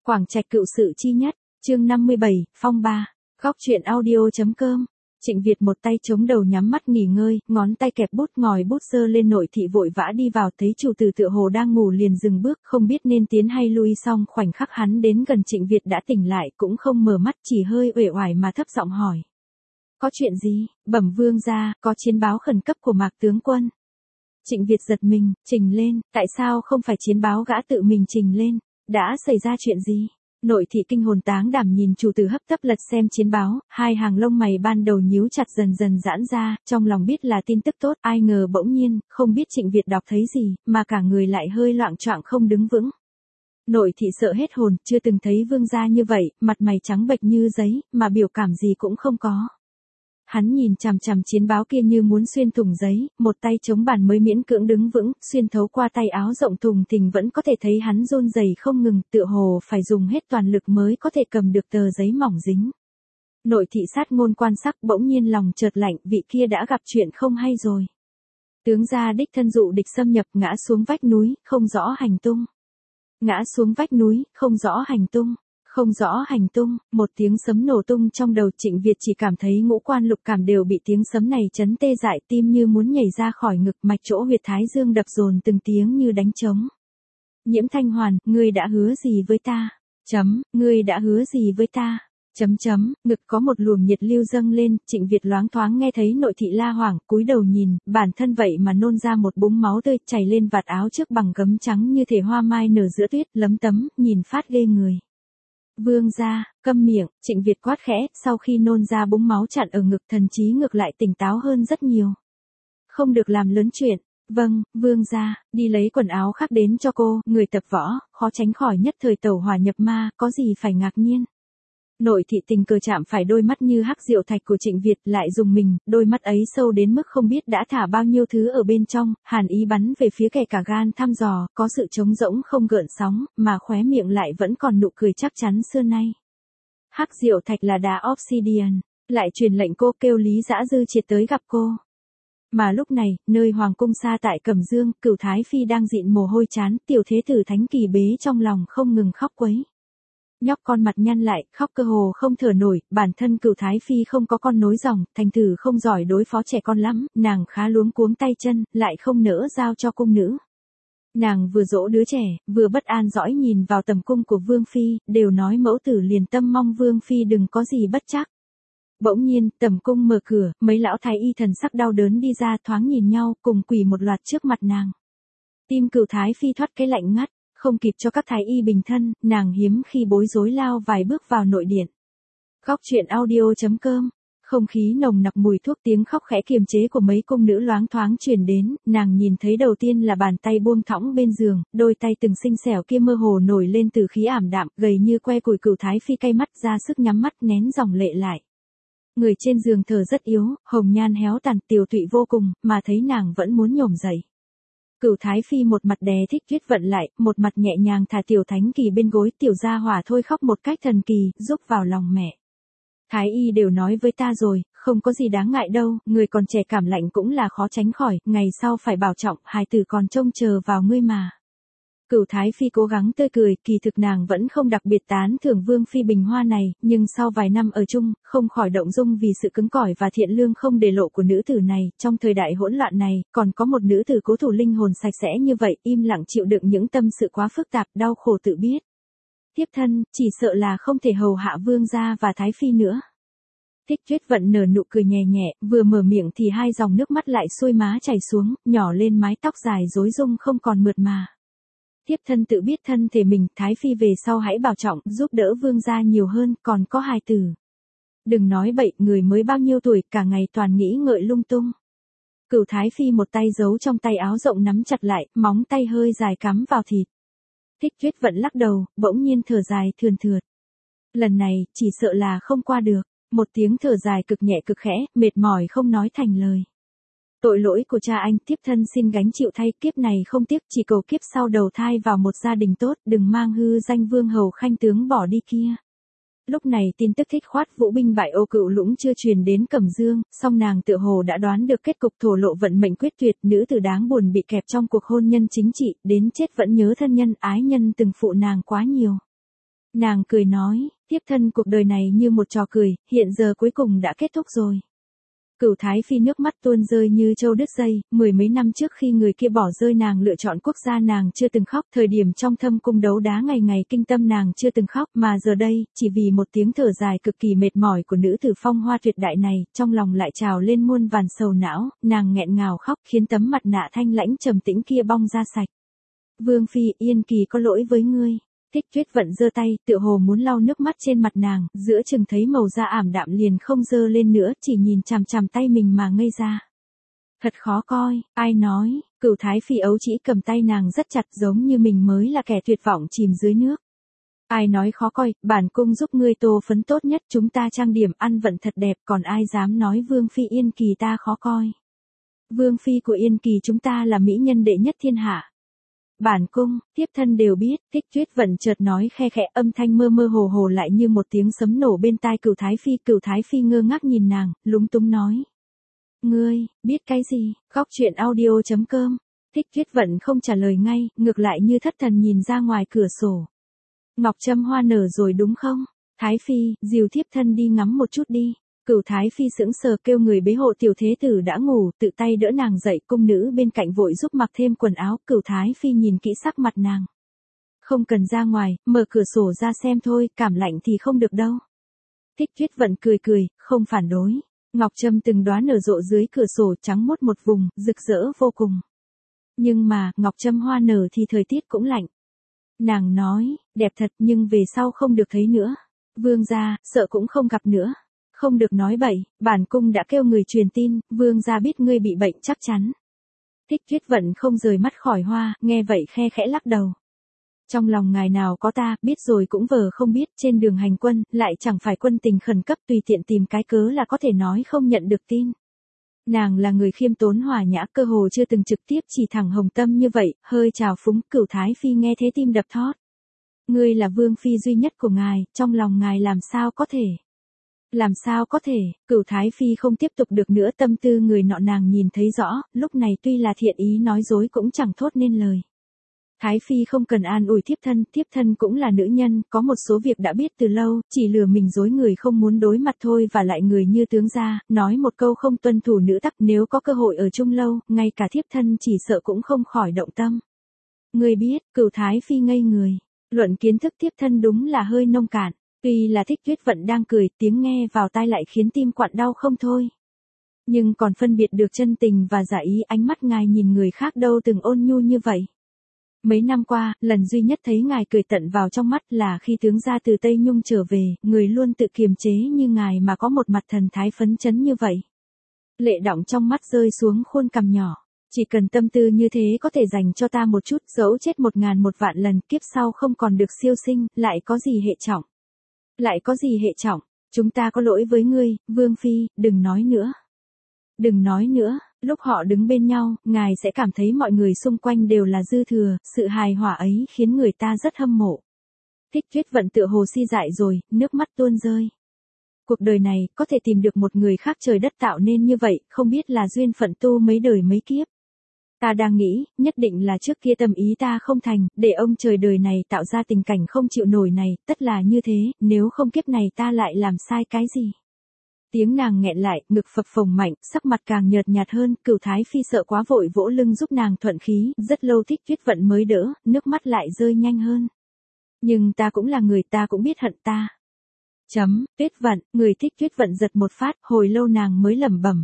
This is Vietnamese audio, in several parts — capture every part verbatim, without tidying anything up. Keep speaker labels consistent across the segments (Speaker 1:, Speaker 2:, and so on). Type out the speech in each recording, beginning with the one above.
Speaker 1: Quảng Trạch cựu sự chi nhất, chương năm mươi bảy, phong ba, góc truyện audio.com. Trịnh Việt một tay chống đầu nhắm mắt nghỉ ngơi, ngón tay kẹp bút ngòi bút sơ lên. Nội thị vội vã đi vào, thấy chủ tử tựa hồ đang ngủ liền dừng bước, không biết nên tiến hay lui. Xong khoảnh khắc hắn đến gần Trịnh Việt đã tỉnh lại, cũng không mở mắt, chỉ hơi uể oải mà thấp giọng hỏi: có chuyện gì? Bẩm vương gia, có chiến báo khẩn cấp của Mạc tướng quân. Trịnh Việt giật mình, trình lên. Tại sao không phải chiến báo gã tự mình trình lên? Đã xảy ra chuyện gì? Nội thị kinh hồn táng đảm nhìn chủ tử hấp tấp lật xem chiến báo, hai hàng lông mày ban đầu nhíu chặt dần dần giãn ra, trong lòng biết là tin tức tốt, ai ngờ bỗng nhiên, không biết Trịnh Việt đọc thấy gì, mà cả người lại hơi loạng choạng không đứng vững. Nội thị sợ hết hồn, chưa từng thấy vương gia như vậy, mặt mày trắng bệch như giấy, mà biểu cảm gì cũng không có. Hắn nhìn chằm chằm chiến báo kia như muốn xuyên thủng giấy, một tay chống bàn mới miễn cưỡng đứng vững, xuyên thấu qua tay áo rộng thùng thình vẫn có thể thấy hắn run rẩy không ngừng, tựa hồ phải dùng hết toàn lực mới có thể cầm được tờ giấy mỏng dính. Nội thị sát ngôn quan sắc, bỗng nhiên lòng chợt lạnh, vị kia đã gặp chuyện không hay rồi. Tướng gia đích thân dụ địch xâm nhập, ngã xuống vách núi, không rõ hành tung. Ngã xuống vách núi, không rõ hành tung. Không rõ hành tung, một tiếng sấm nổ tung trong đầu Trịnh Việt, chỉ cảm thấy ngũ quan lục cảm đều bị tiếng sấm này chấn tê dại, tim như muốn nhảy ra khỏi ngực, mạch chỗ huyệt thái dương đập dồn từng tiếng như đánh trống. Nhiễm Thanh Hoàn, ngươi đã hứa gì với ta? Chấm, ngươi đã hứa gì với ta? Chấm chấm, ngực có một luồng nhiệt lưu dâng lên, Trịnh Việt loáng thoáng nghe thấy nội thị la hoảng, cúi đầu nhìn, bản thân vậy mà nôn ra một búng máu tươi chảy lên vạt áo trước bằng gấm trắng như thể hoa mai nở giữa tuyết, lấm tấm, nhìn phát ghê người. Vương gia, câm miệng, Trịnh Việt quát khẽ, sau khi nôn ra búng máu chặn ở ngực, thần trí ngược lại tỉnh táo hơn rất nhiều. Không được làm lớn chuyện. Vâng, vương gia, đi lấy quần áo khác đến cho cô, người tập võ, khó tránh khỏi nhất thời tẩu hỏa nhập ma, có gì phải ngạc nhiên. Nội thị tình cờ chạm phải đôi mắt như hắc diệu thạch của Trịnh Việt, lại dùng mình, đôi mắt ấy sâu đến mức không biết đã thả bao nhiêu thứ ở bên trong, hàn ý bắn về phía kẻ cả gan thăm dò, có sự trống rỗng không gợn sóng, mà khóe miệng lại vẫn còn nụ cười chắc chắn xưa nay. Hắc diệu thạch là đá obsidian, lại truyền lệnh cô kêu Lý Dã Dư triệt tới gặp cô. Mà lúc này, nơi hoàng cung xa tại Cẩm Dương, Cửu Thái Phi đang dịn mồ hôi chán, tiểu thế tử Thánh Kỳ bế trong lòng không ngừng khóc quấy. Nhóc con mặt nhăn lại, khóc cơ hồ không thở nổi, bản thân Cửu Thái Phi không có con nối dòng, thành thử không giỏi đối phó trẻ con lắm, nàng khá luống cuống tay chân, lại không nỡ giao cho cung nữ. Nàng vừa dỗ đứa trẻ, vừa bất an dõi nhìn vào tầm cung của Vương Phi, đều nói mẫu tử liền tâm mong Vương Phi đừng có gì bất trắc. Bỗng nhiên, tầm cung mở cửa, mấy lão thái y thần sắc đau đớn đi ra, thoáng nhìn nhau, cùng quỳ một loạt trước mặt nàng. Tim Cửu Thái Phi thoát cái lạnh ngắt. Không kịp cho các thái y bình thân, nàng hiếm khi bối rối lao vài bước vào nội điện. Góc truyện audio.com. Không khí nồng nặc mùi thuốc, tiếng khóc khẽ kiềm chế của mấy cung nữ loáng thoáng truyền đến, nàng nhìn thấy đầu tiên là bàn tay buông thõng bên giường, đôi tay từng xinh xẻo kia mơ hồ nổi lên từ khí ảm đạm, gầy như que củi. Cửu Thái Phi cay mắt ra sức nhắm mắt nén dòng lệ lại. Người trên giường thở rất yếu, hồng nhan héo tàn, tiều tụy vô cùng, mà thấy nàng vẫn muốn nhổm dậy. Cửu Thái Phi một mặt đè thích tuyết vận lại, một mặt nhẹ nhàng thả tiểu Thánh Kỳ bên gối, tiểu gia hỏa thôi khóc một cách thần kỳ, rúc vào lòng mẹ. Thái y đều nói với ta rồi, không có gì đáng ngại đâu, người còn trẻ cảm lạnh cũng là khó tránh khỏi, ngày sau phải bảo trọng, hài tử còn trông chờ vào ngươi mà. Cửu Thái Phi cố gắng tươi cười, kỳ thực nàng vẫn không đặc biệt tán thưởng Vương Phi bình hoa này, nhưng sau vài năm ở chung, không khỏi động dung vì sự cứng cỏi và thiện lương không để lộ của nữ tử này, trong thời đại hỗn loạn này, còn có một nữ tử cố thủ linh hồn sạch sẽ như vậy, im lặng chịu đựng những tâm sự quá phức tạp, đau khổ tự biết. Tiếp thân, chỉ sợ là không thể hầu hạ Vương gia và Thái Phi nữa. Thích Tuyết Vận nở nụ cười nhẹ nhẹ, vừa mở miệng thì hai dòng nước mắt lại xuôi má chảy xuống, nhỏ lên mái tóc dài rối rung không còn mượt mà. Tiếp thân tự biết thân thể mình, Thái Phi về sau hãy bảo trọng, giúp đỡ vương gia nhiều hơn, còn có hài tử. Đừng nói bậy, người mới bao nhiêu tuổi, cả ngày toàn nghĩ ngợi lung tung. Cửu Thái Phi một tay giấu trong tay áo rộng nắm chặt lại, móng tay hơi dài cắm vào thịt. Thích Tuyết Vận lắc đầu, bỗng nhiên thở dài thườn thượt. Lần này, chỉ sợ là không qua được. Một tiếng thở dài cực nhẹ cực khẽ, mệt mỏi không nói thành lời. Tội lỗi của cha anh, tiếp thân xin gánh chịu thay, kiếp này không tiếc, chỉ cầu kiếp sau đầu thai vào một gia đình tốt, đừng mang hư danh vương hầu khanh tướng bỏ đi kia. Lúc này tin tức Thích Khoát vũ binh bại Ô Cựu Lũng chưa truyền đến Cẩm Dương, song nàng tựa hồ đã đoán được kết cục, thổ lộ vận mệnh quyết tuyệt, nữ tử đáng buồn bị kẹp trong cuộc hôn nhân chính trị, đến chết vẫn nhớ thân nhân, ái nhân từng phụ nàng quá nhiều. Nàng cười nói, thiếp thân cuộc đời này như một trò cười, hiện giờ cuối cùng đã kết thúc rồi. Cửu Thái Phi nước mắt tuôn rơi như châu đứt dây, mười mấy năm trước khi người kia bỏ rơi nàng lựa chọn quốc gia nàng chưa từng khóc, thời điểm trong thâm cung đấu đá ngày ngày kinh tâm nàng chưa từng khóc, mà giờ đây, chỉ vì một tiếng thở dài cực kỳ mệt mỏi của nữ tử phong hoa tuyệt đại này, trong lòng lại trào lên muôn vàn sầu não, nàng nghẹn ngào khóc khiến tấm mặt nạ thanh lãnh trầm tĩnh kia bong ra sạch. Vương Phi, Yên Kỳ có lỗi với ngươi. Thích Tuyết Vận giơ tay, tựa hồ muốn lau nước mắt trên mặt nàng, giữa chừng thấy màu da ảm đạm liền không dơ lên nữa, chỉ nhìn chằm chằm tay mình mà ngây ra. Thật khó coi, ai nói, Cửu Thái Phi ấu chỉ cầm tay nàng rất chặt giống như mình mới là kẻ tuyệt vọng chìm dưới nước. Ai nói khó coi, bản cung giúp ngươi tô phấn tốt nhất, chúng ta trang điểm ăn vận thật đẹp, còn ai dám nói Vương Phi Yên Kỳ ta khó coi. Vương Phi của Yên Kỳ chúng ta là mỹ nhân đệ nhất thiên hạ. Bản cung, tiếp thân đều biết, Thích Tuyết Vận chợt nói khe khẽ, âm thanh mơ mơ hồ hồ lại như một tiếng sấm nổ bên tai Cửu Thái Phi. Cửu Thái Phi ngơ ngác nhìn nàng, lúng túng nói. Ngươi, biết cái gì, Góc Chuyện Audio chấm com. Thích Tuyết Vận không trả lời ngay, ngược lại như thất thần nhìn ra ngoài cửa sổ. Ngọc Trâm hoa nở rồi đúng không? Thái Phi, dìu thiếp thân đi ngắm một chút đi. Cửu Thái Phi sững sờ kêu người bế hộ tiểu thế tử đã ngủ, tự tay đỡ nàng dậy, cung nữ bên cạnh vội giúp mặc thêm quần áo. Cửu Thái Phi nhìn kỹ sắc mặt nàng. Không cần ra ngoài, mở cửa sổ ra xem thôi, cảm lạnh thì không được đâu. Thích Tuyết Vận cười cười, không phản đối. Ngọc Trâm từng đóa nở rộ dưới cửa sổ trắng mốt một vùng, rực rỡ vô cùng. Nhưng mà, Ngọc Trâm hoa nở thì thời tiết cũng lạnh. Nàng nói, đẹp thật nhưng về sau không được thấy nữa. Vương gia, sợ cũng không gặp nữa. Không được nói bậy, bản cung đã kêu người truyền tin, vương gia biết ngươi bị bệnh chắc chắn. Thích Tuyết Vận không rời mắt khỏi hoa, nghe vậy khe khẽ lắc đầu. Trong lòng ngài nào có ta, biết rồi cũng vờ không biết, trên đường hành quân, lại chẳng phải quân tình khẩn cấp tùy tiện tìm cái cớ là có thể nói không nhận được tin. Nàng là người khiêm tốn hòa nhã, cơ hồ chưa từng trực tiếp chỉ thẳng hồng tâm như vậy, hơi trào phúng. Cửu Thái Phi nghe thế tim đập thót. Ngươi là vương phi duy nhất của ngài, trong lòng ngài làm sao có thể. Làm sao có thể, Cửu Thái Phi không tiếp tục được nữa, tâm tư người nọ nàng nhìn thấy rõ, lúc này tuy là thiện ý nói dối cũng chẳng thốt nên lời. Thái Phi không cần an ủi thiếp thân, thiếp thân cũng là nữ nhân, có một số việc đã biết từ lâu, chỉ lừa mình dối người không muốn đối mặt thôi, và lại người như tướng gia, nói một câu không tuân thủ nữ tắc, nếu có cơ hội ở chung lâu, ngay cả thiếp thân chỉ sợ cũng không khỏi động tâm. Người biết, Cửu Thái Phi ngây người, luận kiến thức thiếp thân đúng là hơi nông cạn. Tuy là Thích Tuyết Vận đang cười, tiếng nghe vào tai lại khiến tim quặn đau không thôi. Nhưng còn phân biệt được chân tình và giả ý, ánh mắt ngài nhìn người khác đâu từng ôn nhu như vậy. Mấy năm qua, lần duy nhất thấy ngài cười tận vào trong mắt là khi tướng gia từ Tây Nhung trở về, người luôn tự kiềm chế như ngài mà có một mặt thần thái phấn chấn như vậy. Lệ đọng trong mắt rơi xuống khuôn cằm nhỏ. Chỉ cần tâm tư như thế có thể dành cho ta một chút, dẫu chết một ngàn một vạn lần, kiếp sau không còn được siêu sinh, lại có gì hệ trọng. Lại có gì hệ trọng, chúng ta có lỗi với ngươi, Vương Phi, đừng nói nữa. Đừng nói nữa, lúc họ đứng bên nhau, ngài sẽ cảm thấy mọi người xung quanh đều là dư thừa, sự hài hòa ấy khiến người ta rất hâm mộ. Thích Tuyết Vận tựa hồ si dại rồi, nước mắt tuôn rơi. Cuộc đời này, có thể tìm được một người khác trời đất tạo nên như vậy, không biết là duyên phận tu mấy đời mấy kiếp. Ta đang nghĩ, nhất định là trước kia tâm ý ta không thành, để ông trời đời này tạo ra tình cảnh không chịu nổi này, tất là như thế, nếu không kiếp này ta lại làm sai cái gì. Tiếng nàng nghẹn lại, ngực phập phồng mạnh, sắc mặt càng nhợt nhạt hơn. Cửu Thái Phi sợ quá vội vỗ lưng giúp nàng thuận khí, rất lâu Thích Tuyết Vận mới đỡ, nước mắt lại rơi nhanh hơn. Nhưng ta cũng là người, ta cũng biết hận ta. Chấm, Tuyết Vận, người Thích Tuyết Vận giật một phát, hồi lâu nàng mới lẩm bẩm.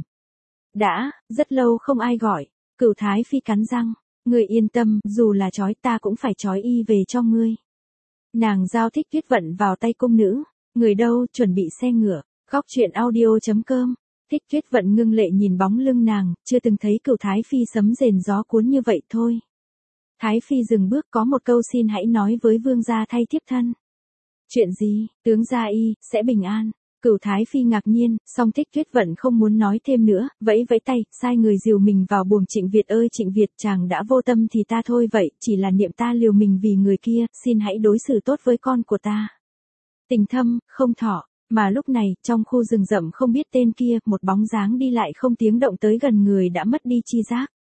Speaker 1: Đã, rất lâu không ai gọi. Cửu Thái Phi cắn răng, ngươi yên tâm, dù là trói ta cũng phải trói y về cho ngươi. Nàng giao Thích Tuyết Vận vào tay cung nữ, người đâu, chuẩn bị xe ngựa. Góc Chuyện Audio chấm com. Thích Tuyết Vận ngưng lệ nhìn bóng lưng nàng, chưa từng thấy Cửu Thái Phi sấm rền gió cuốn như vậy thôi. Thái Phi dừng bước, có một câu xin hãy nói với vương gia thay thiếp thân. Chuyện gì, tướng gia y, sẽ bình an. Cửu Thái Phi ngạc nhiên, song Thích Tuyết Vận không muốn nói thêm nữa, vẫy vẫy tay, sai người dìu mình vào buồng. Trịnh Việt ơi Trịnh Việt, chàng đã vô tâm thì ta thôi vậy, chỉ là niệm ta liều mình vì người kia, xin hãy đối xử tốt với con của ta. Tình thâm, không thọ. Mà lúc này, trong khu rừng rậm không biết tên kia, một bóng dáng đi lại không tiếng động tới gần người đã mất đi chi giác.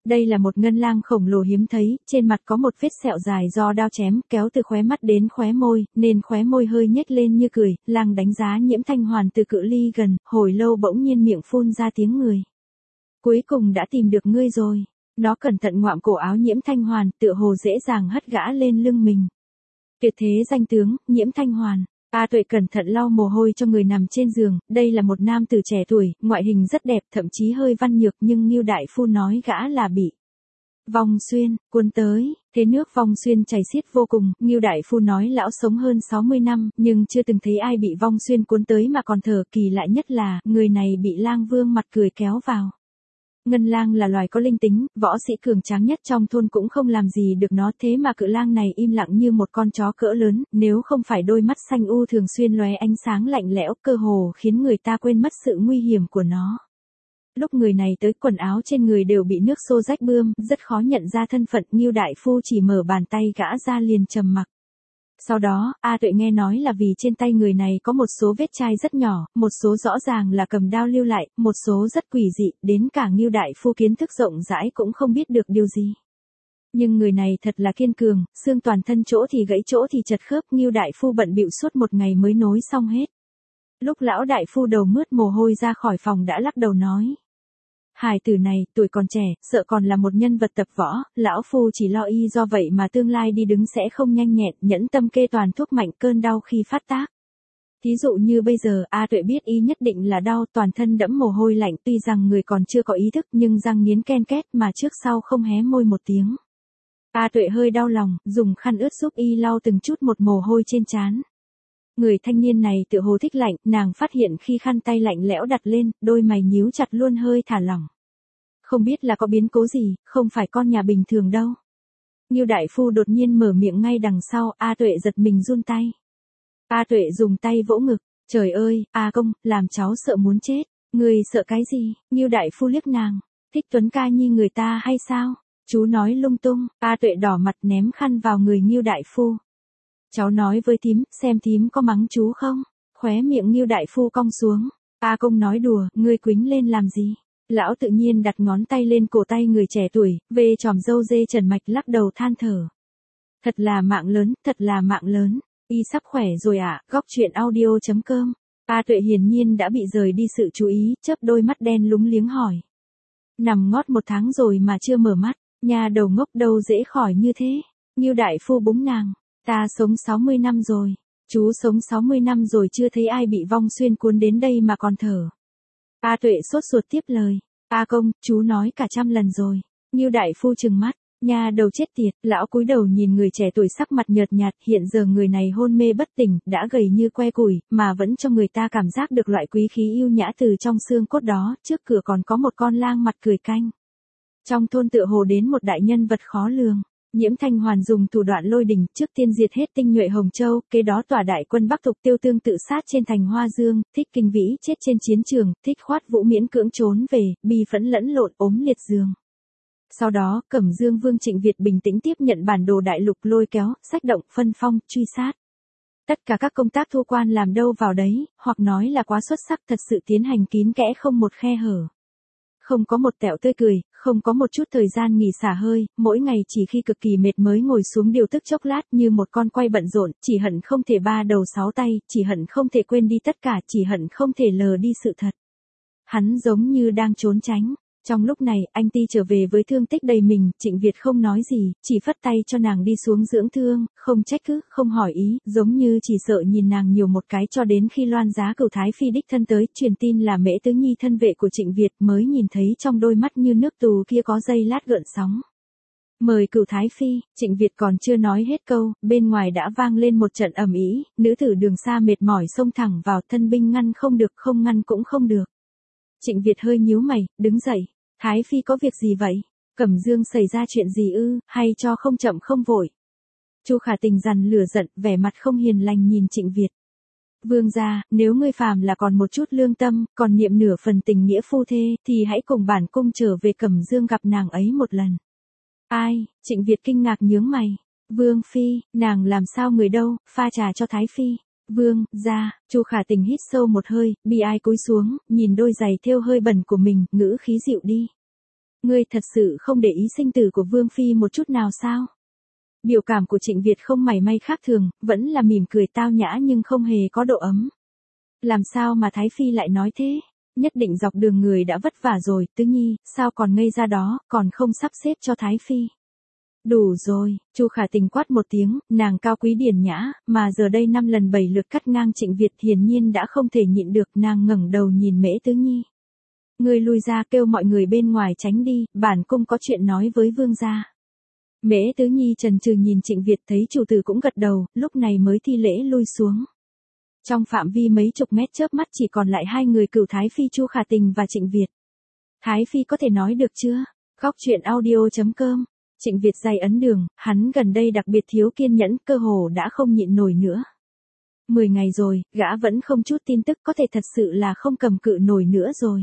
Speaker 1: Đây là một ngân lang khổng lồ hiếm thấy, trên mặt có một vết sẹo dài do đao chém, kéo từ khóe mắt đến khóe môi, nên khóe môi hơi nhếch lên như cười. Lang đánh giá Nhiễm Thanh Hoàn từ cự ly gần, hồi lâu bỗng nhiên miệng phun ra tiếng người. Cuối cùng đã tìm được ngươi rồi. Nó cẩn thận ngoạm cổ áo Nhiễm Thanh Hoàn, tựa hồ dễ dàng hất gã lên lưng mình. Tuyệt thế danh tướng, Nhiễm Thanh Hoàn. A Tuệ cẩn thận lau mồ hôi cho người nằm trên giường, đây là một nam tử trẻ tuổi, ngoại hình rất đẹp, thậm chí hơi văn nhược, nhưng Ngưu đại phu nói gã là bị vong xuyên cuốn tới, thế nước vong xuyên chảy xiết vô cùng. Ngưu đại phu nói lão sống hơn sáu mươi năm, nhưng chưa từng thấy ai bị vong xuyên cuốn tới mà còn thở. Kỳ lạ nhất là, người này bị lang vương mặt cười kéo vào. Ngân lang là loài có linh tính, võ sĩ cường tráng nhất trong thôn cũng không làm gì được nó, thế mà cự lang này im lặng như một con chó cỡ lớn, nếu không phải đôi mắt xanh u thường xuyên lóe ánh sáng lạnh lẽo, cơ hồ khiến người ta quên mất sự nguy hiểm của nó. Lúc người này tới, quần áo trên người đều bị nước xô rách bươm, rất khó nhận ra thân phận. Ngưu đại phu chỉ mở bàn tay gã ra liền trầm mặc. Sau đó, A Tuệ nghe nói là vì trên tay người này có một số vết chai rất nhỏ, một số rõ ràng là cầm đao lưu lại, một số rất quỷ dị, đến cả Ngưu đại phu kiến thức rộng rãi cũng không biết được điều gì. Nhưng người này thật là kiên cường, xương toàn thân chỗ thì gãy chỗ thì chật khớp. Ngưu đại phu bận bịu suốt một ngày mới nối xong hết. Lúc lão đại phu đầu mướt mồ hôi ra khỏi phòng đã lắc đầu nói. Hài tử này, tuổi còn trẻ, sợ còn là một nhân vật tập võ, lão phu chỉ lo y do vậy mà tương lai đi đứng sẽ không nhanh nhẹn, nhẫn tâm kê toàn thuốc mạnh cơn đau khi phát tác. Thí dụ như bây giờ, A Tuệ biết y nhất định là đau, toàn thân đẫm mồ hôi lạnh, tuy rằng người còn chưa có ý thức nhưng răng nghiến ken két mà trước sau không hé môi một tiếng. A Tuệ hơi đau lòng, dùng khăn ướt giúp y lau từng chút một mồ hôi trên trán. Người thanh niên này tựa hồ thích lạnh, nàng phát hiện khi khăn tay lạnh lẽo đặt lên, đôi mày nhíu chặt luôn hơi thả lỏng. Không biết là có biến cố gì, không phải con nhà bình thường đâu. Ngưu đại phu đột nhiên mở miệng ngay đằng sau, A Tuệ giật mình run tay. A Tuệ dùng tay vỗ ngực, trời ơi, A công, làm cháu sợ muốn chết. Người sợ cái gì? Ngưu đại phu liếc nàng, thích Tuấn ca nhi người ta hay sao? Chú nói lung tung. A Tuệ đỏ mặt ném khăn vào người Ngưu đại phu. Cháu nói với thím, xem thím có mắng chú không? Khóe miệng Ngưu đại phu cong xuống. A công nói đùa, ngươi quýnh lên làm gì? Lão tự nhiên đặt ngón tay lên cổ tay người trẻ tuổi, về tròm râu dê trần mạch lắc đầu than thở. Thật là mạng lớn, thật là mạng lớn. Y sắp khỏe rồi ạ, à? Góc truyện audio chấm com. A Tuệ hiển nhiên đã bị rời đi sự chú ý, chớp đôi mắt đen lúng liếng hỏi. Nằm ngót một tháng rồi mà chưa mở mắt, nhà đầu ngốc đâu dễ khỏi như thế. Ngưu đại phu búng nàng. Ta sống sáu mươi năm rồi. Chú sống sáu mươi năm rồi chưa thấy ai bị vong xuyên cuốn đến đây mà còn thở. A Tuệ sốt ruột tiếp lời. A công, chú nói cả trăm lần rồi. Ngưu đại phu trừng mắt. Nhà đầu chết tiệt, lão cúi đầu nhìn người trẻ tuổi sắc mặt nhợt nhạt, hiện giờ người này hôn mê bất tỉnh, đã gầy như que củi, mà vẫn cho người ta cảm giác được loại quý khí yêu nhã từ trong xương cốt đó, trước cửa còn có một con lang mặt cười canh. Trong thôn tựa hồ đến một đại nhân vật khó lường. Nhiễm Thanh Hoàn dùng thủ đoạn lôi đình, trước tiên diệt hết tinh nhuệ Hồng Châu, kế đó tỏa đại quân Bắc Thục Tiêu Tương tự sát trên thành Hoa Dương, Thích Kinh Vĩ chết trên chiến trường, Thích Khoát Vũ miễn cưỡng trốn về, Bi Phẫn lẫn lộn ốm liệt giường. Sau đó, Cẩm Dương Vương Trịnh Việt bình tĩnh tiếp nhận bản đồ đại lục lôi kéo, sách động, phân phong, truy sát. Tất cả các công tác thu quan làm đâu vào đấy, hoặc nói là quá xuất sắc, thật sự tiến hành kín kẽ không một khe hở. Không có một tẹo tươi cười, không có một chút thời gian nghỉ xả hơi, mỗi ngày chỉ khi cực kỳ mệt mới ngồi xuống điều tức chốc lát như một con quay bận rộn, chỉ hận không thể ba đầu sáu tay, chỉ hận không thể quên đi tất cả, chỉ hận không thể lờ đi sự thật. Hắn giống như đang trốn tránh. Trong lúc này, anh Ti trở về với thương tích đầy mình, Trịnh Việt không nói gì, chỉ phất tay cho nàng đi xuống dưỡng thương, không trách cứ, không hỏi ý, giống như chỉ sợ nhìn nàng nhiều một cái cho đến khi Loan Giá Cửu Thái Phi đích thân tới, truyền tin là Mễ Tứ Nhi thân vệ của Trịnh Việt mới nhìn thấy trong đôi mắt như nước tù kia có giây lát gợn sóng. Mời Cửu Thái Phi, Trịnh Việt còn chưa nói hết câu, bên ngoài đã vang lên một trận ầm ĩ, nữ tử đường xa mệt mỏi xông thẳng vào, thân binh ngăn không được, không ngăn cũng không được. Trịnh Việt hơi nhíu mày, đứng dậy. Thái Phi có việc gì vậy? Cẩm Dương xảy ra chuyện gì ư, hay cho không chậm không vội? Chu Khả Tình dằn lửa giận, vẻ mặt không hiền lành nhìn Trịnh Việt. Vương gia, nếu ngươi phàm là còn một chút lương tâm, còn niệm nửa phần tình nghĩa phu thê, thì hãy cùng bản cung trở về Cẩm Dương gặp nàng ấy một lần. Ai? Trịnh Việt kinh ngạc nhướng mày. Vương Phi, nàng làm sao người đâu, pha trà cho Thái Phi. Vương, gia, Chu Khả Tình hít sâu một hơi, bi ai cúi xuống, nhìn đôi giày thêu hơi bẩn của mình, ngữ khí dịu đi. Ngươi thật sự không để ý sinh tử của Vương Phi một chút nào sao? Biểu cảm của Trịnh Việt không mảy may khác thường, vẫn là mỉm cười tao nhã nhưng không hề có độ ấm. Làm sao mà Thái Phi lại nói thế? Nhất định dọc đường người đã vất vả rồi, Tứ Nhi, sao còn ngây ra đó, còn không sắp xếp cho Thái Phi. Đủ rồi, Chu Khả Tình quát một tiếng, nàng cao quý điển nhã, mà giờ đây năm lần bảy lượt cắt ngang Trịnh Việt hiển nhiên đã không thể nhịn được, nàng ngẩng đầu nhìn Mễ Tứ Nhi. Ngươi lui ra kêu mọi người bên ngoài tránh đi, bản cung có chuyện nói với vương gia. Mễ Tứ Nhi chần chừ nhìn Trịnh Việt thấy chủ tử cũng gật đầu, lúc này mới thi lễ lui xuống. Trong phạm vi mấy chục mét chớp mắt chỉ còn lại hai người Cửu Thái Phi Chu Khả Tình và Trịnh Việt. Thái Phi có thể nói được chưa? Góc truyện audio chấm com. Trịnh Việt day ấn đường, hắn gần đây đặc biệt thiếu kiên nhẫn, cơ hồ đã không nhịn nổi nữa. Mười ngày rồi, gã vẫn không chút tin tức, có thể thật sự là không cầm cự nổi nữa rồi.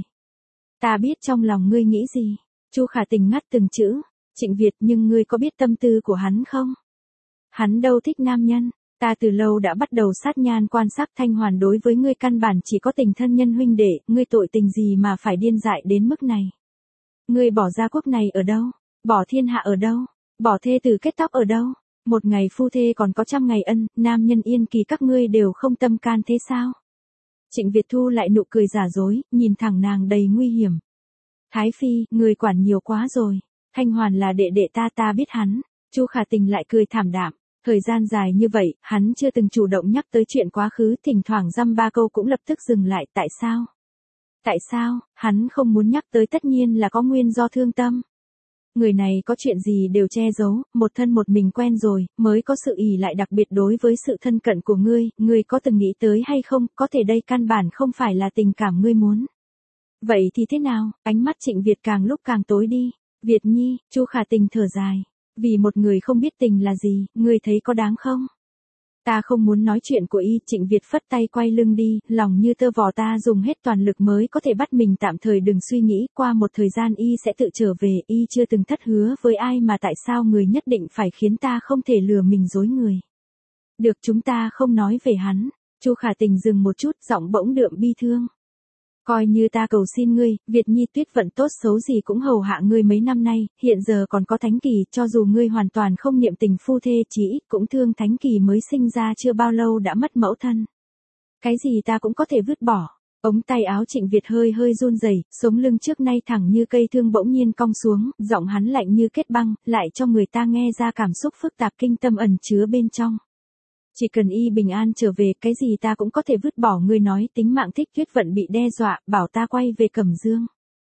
Speaker 1: Ta biết trong lòng ngươi nghĩ gì. Chu Khả Tình ngắt từng chữ. Trịnh Việt, nhưng ngươi có biết tâm tư của hắn không? Hắn đâu thích nam nhân. Ta từ lâu đã bắt đầu sát nhan quan sát Thanh Hoàn đối với ngươi căn bản chỉ có tình thân nhân huynh đệ, ngươi tội tình gì mà phải điên dại đến mức này. Ngươi bỏ gia quốc này ở đâu? Bỏ thiên hạ ở đâu? Bỏ thê tử kết tóc ở đâu? Một ngày phu thê còn có trăm ngày ân, nam nhân yên kỳ các ngươi đều không tâm can thế sao? Trịnh Việt thu lại nụ cười giả dối, nhìn thẳng nàng đầy nguy hiểm. Thái Phi, người quản nhiều quá rồi. Thanh Hoàn là đệ đệ ta, ta biết hắn. Chu Khả Tình lại cười thảm đạm. Thời gian dài như vậy, hắn chưa từng chủ động nhắc tới chuyện quá khứ, thỉnh thoảng dăm ba câu cũng lập tức dừng lại, tại sao? Tại sao, hắn không muốn nhắc tới tất nhiên là có nguyên do thương tâm. Người này có chuyện gì đều che giấu, một thân một mình quen rồi, mới có sự ỷ lại đặc biệt đối với sự thân cận của ngươi, ngươi có từng nghĩ tới hay không, có thể đây căn bản không phải là tình cảm ngươi muốn. Vậy thì thế nào, ánh mắt Trịnh Việt càng lúc càng tối đi. Việt Nhi, Chu Khả Tình thở dài. Vì một người không biết tình là gì, ngươi thấy có đáng không? Ta không muốn nói chuyện của y, Trịnh Việt phất tay quay lưng đi, lòng như tơ vò, ta dùng hết toàn lực mới có thể bắt mình tạm thời đừng suy nghĩ, qua một thời gian y sẽ tự trở về, y chưa từng thất hứa với ai mà tại sao người nhất định phải khiến ta không thể lừa mình dối người. Được, chúng ta không nói về hắn. Chu Khả Tình dừng một chút, giọng bỗng đượm bi thương. Coi như ta cầu xin ngươi, Việt Nhi Tuyết vận tốt xấu gì cũng hầu hạ ngươi mấy năm nay, hiện giờ còn có Thánh Kỳ, cho dù ngươi hoàn toàn không niệm tình phu thê, chí ít cũng thương Thánh Kỳ mới sinh ra chưa bao lâu đã mất mẫu thân. Cái gì ta cũng có thể vứt bỏ. Ống tay áo Trịnh Việt hơi hơi run rẩy, sống lưng trước nay thẳng như cây thương bỗng nhiên cong xuống, giọng hắn lạnh như kết băng, lại cho người ta nghe ra cảm xúc phức tạp kinh tâm ẩn chứa bên trong. Chỉ cần y bình an trở về, cái gì ta cũng có thể vứt bỏ. Ngươi nói tính mạng Thích Tuyết Vận bị đe dọa, bảo ta quay về Cẩm Dương.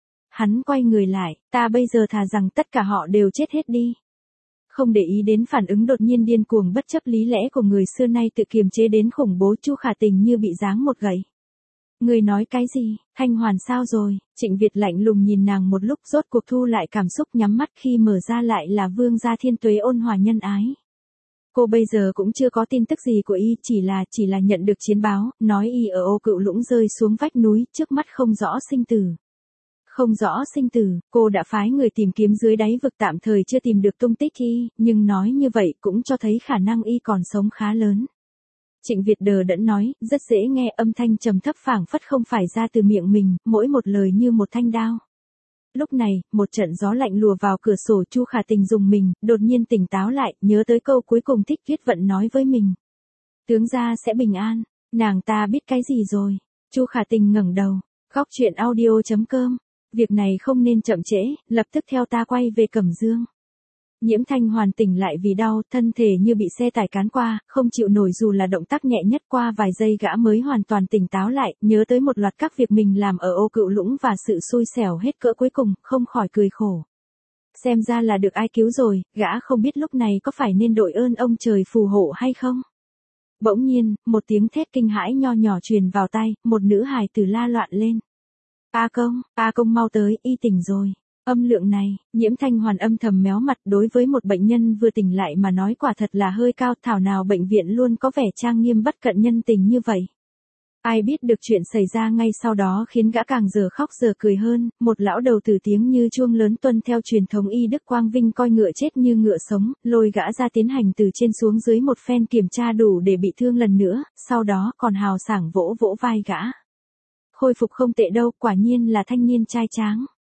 Speaker 1: Hắn quay người lại, ta bây giờ thà rằng tất cả họ đều chết hết đi. Không để ý đến phản ứng đột nhiên điên cuồng bất chấp lý lẽ của người xưa nay tự kiềm chế đến khủng bố, Chu Khả Tình như bị giáng một gậy. Ngươi nói cái gì, Thanh Hoàn sao rồi? Trịnh Việt lạnh lùng nhìn nàng một lúc, rốt cuộc thu lại cảm xúc, nhắm mắt, khi mở ra lại là vương gia Thiên Tuế ôn hòa nhân ái. Cô bây giờ cũng chưa có tin tức gì của y, chỉ là, chỉ là nhận được chiến báo, nói y ở Ô Cựu Lũng rơi xuống vách núi, trước mắt không rõ sinh tử. Không rõ sinh tử, cô đã phái người tìm kiếm dưới đáy vực, tạm thời chưa tìm được tung tích y, nhưng nói như vậy cũng cho thấy khả năng y còn sống khá lớn. Trịnh Việt đờ đẫn nói, rất dễ nghe, âm thanh trầm thấp phảng phất không phải ra từ miệng mình, mỗi một lời như một thanh đao. Lúc này, một trận gió lạnh lùa vào cửa sổ, Chu Khả Tình dùng mình, đột nhiên tỉnh táo lại, nhớ tới câu cuối cùng Thích Tuyết Vận nói với mình. Tướng gia sẽ bình an, nàng ta biết cái gì rồi. Chu Khả Tình ngẩng đầu, góc truyện audio chấm com, việc này không nên chậm trễ, lập tức theo ta quay về Cẩm Dương. Nhiễm Thanh Hoàn tỉnh lại vì đau, thân thể như bị xe tải cán qua, không chịu nổi dù là động tác nhẹ nhất, qua vài giây gã mới hoàn toàn tỉnh táo lại, nhớ tới một loạt các việc mình làm ở Ô Cựu Lũng và sự xui xẻo hết cỡ cuối cùng, không khỏi cười khổ. Xem ra là được ai cứu rồi, gã không biết lúc này có phải nên đội ơn ông trời phù hộ hay không. Bỗng nhiên, một tiếng thét kinh hãi nho nhỏ truyền vào tai, một nữ hài tử la loạn lên. A Công, A Công mau tới, y tỉnh rồi. Âm lượng này, Nhiễm Thanh Hoàn âm thầm méo mặt, đối với một bệnh nhân vừa tỉnh lại mà nói quả thật là hơi cao, thảo nào bệnh viện luôn có vẻ trang nghiêm bất cận nhân tình như vậy. Ai biết được chuyện xảy ra ngay sau đó khiến gã càng giờ khóc giờ cười hơn, một lão đầu tử tiếng như chuông lớn tuân theo truyền thống y Đức Quang Vinh coi ngựa chết như ngựa sống, lôi gã ra tiến hành từ trên xuống dưới một phen kiểm tra đủ để bị thương lần nữa, sau đó còn hào sảng vỗ vỗ vai gã. Khôi phục không tệ đâu, quả nhiên là thanh niên trai tráng.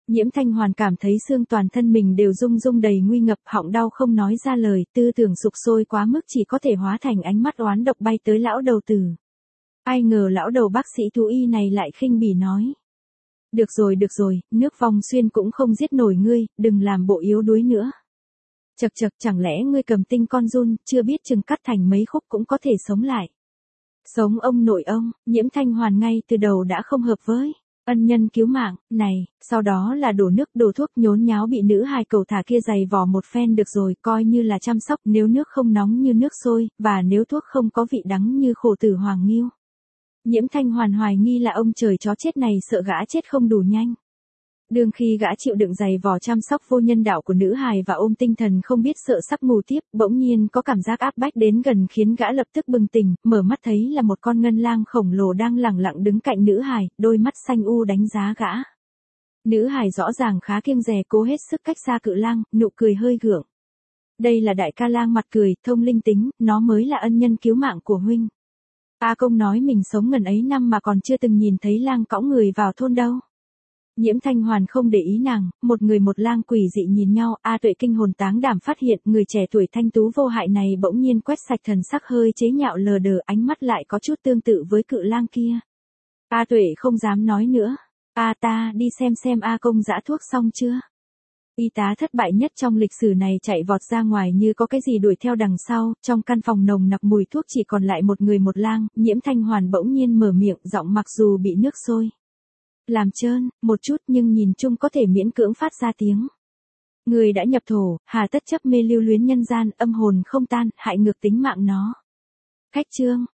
Speaker 1: Nhiễm Thanh Hoàn cảm thấy xương toàn thân mình đều rung rung đầy nguy ngập, họng đau không nói ra lời, tư tưởng sục sôi quá mức chỉ có thể hóa thành ánh mắt oán độc bay tới lão đầu tử. Ai ngờ lão đầu bác sĩ thú y này lại khinh bỉ nói. Được rồi được rồi, nước vong xuyên cũng không giết nổi ngươi, đừng làm bộ yếu đuối nữa. Chật chật, chẳng lẽ ngươi cầm tinh con giun, chưa biết chừng cắt thành mấy khúc cũng có thể sống lại. Sống ông nội ông, Nhiễm Thanh Hoàn ngay từ đầu đã không hợp với ân nhân cứu mạng, này, sau đó là đổ nước đổ thuốc nhốn nháo bị nữ hài cầu thả kia giày vò một phen được rồi, coi như là chăm sóc, nếu nước không nóng như nước sôi, và nếu thuốc không có vị đắng như khổ tử hoàng nghiêu. Nhiễm Thanh Hoàn hoài nghi là ông trời chó chết này sợ gã chết không đủ nhanh. Đương khi gã chịu đựng giày vò chăm sóc vô nhân đạo của nữ hài và ôm tinh thần không biết sợ sắp ngủ tiếp, bỗng nhiên có cảm giác áp bách đến gần khiến gã lập tức bừng tỉnh, mở mắt thấy là một con ngân lang khổng lồ đang lẳng lặng đứng cạnh nữ hài, đôi mắt xanh u đánh giá gã. Nữ hài rõ ràng khá kiêng dè cố hết sức cách xa cự lang, nụ cười hơi gượng. Đây là đại ca lang mặt cười, thông linh tính, nó mới là ân nhân cứu mạng của huynh. A Công nói mình sống ngần ấy năm mà còn chưa từng nhìn thấy lang cõng người vào thôn đâu. Nhiễm Thanh Hoàn không để ý nàng, một người một lang quỷ dị nhìn nhau, A Tuệ kinh hồn táng đảm phát hiện người trẻ tuổi thanh tú vô hại này bỗng nhiên quét sạch thần sắc hơi chế nhạo lờ đờ, ánh mắt lại có chút tương tự với cự lang kia. A Tuệ không dám nói nữa. A ta đi xem xem A Công giã thuốc xong chưa. Y tá thất bại nhất trong lịch sử này chạy vọt ra ngoài như có cái gì đuổi theo đằng sau, trong căn phòng nồng nặc mùi thuốc chỉ còn lại một người một lang, Nhiễm Thanh Hoàn bỗng nhiên mở miệng, giọng mặc dù bị nước sôi làm trơn, một chút nhưng nhìn chung có thể miễn cưỡng phát ra tiếng. Người đã nhập thổ, hà tất chấp mê lưu luyến nhân gian, âm hồn không tan, hại ngược tính mạng nó. Khách trương,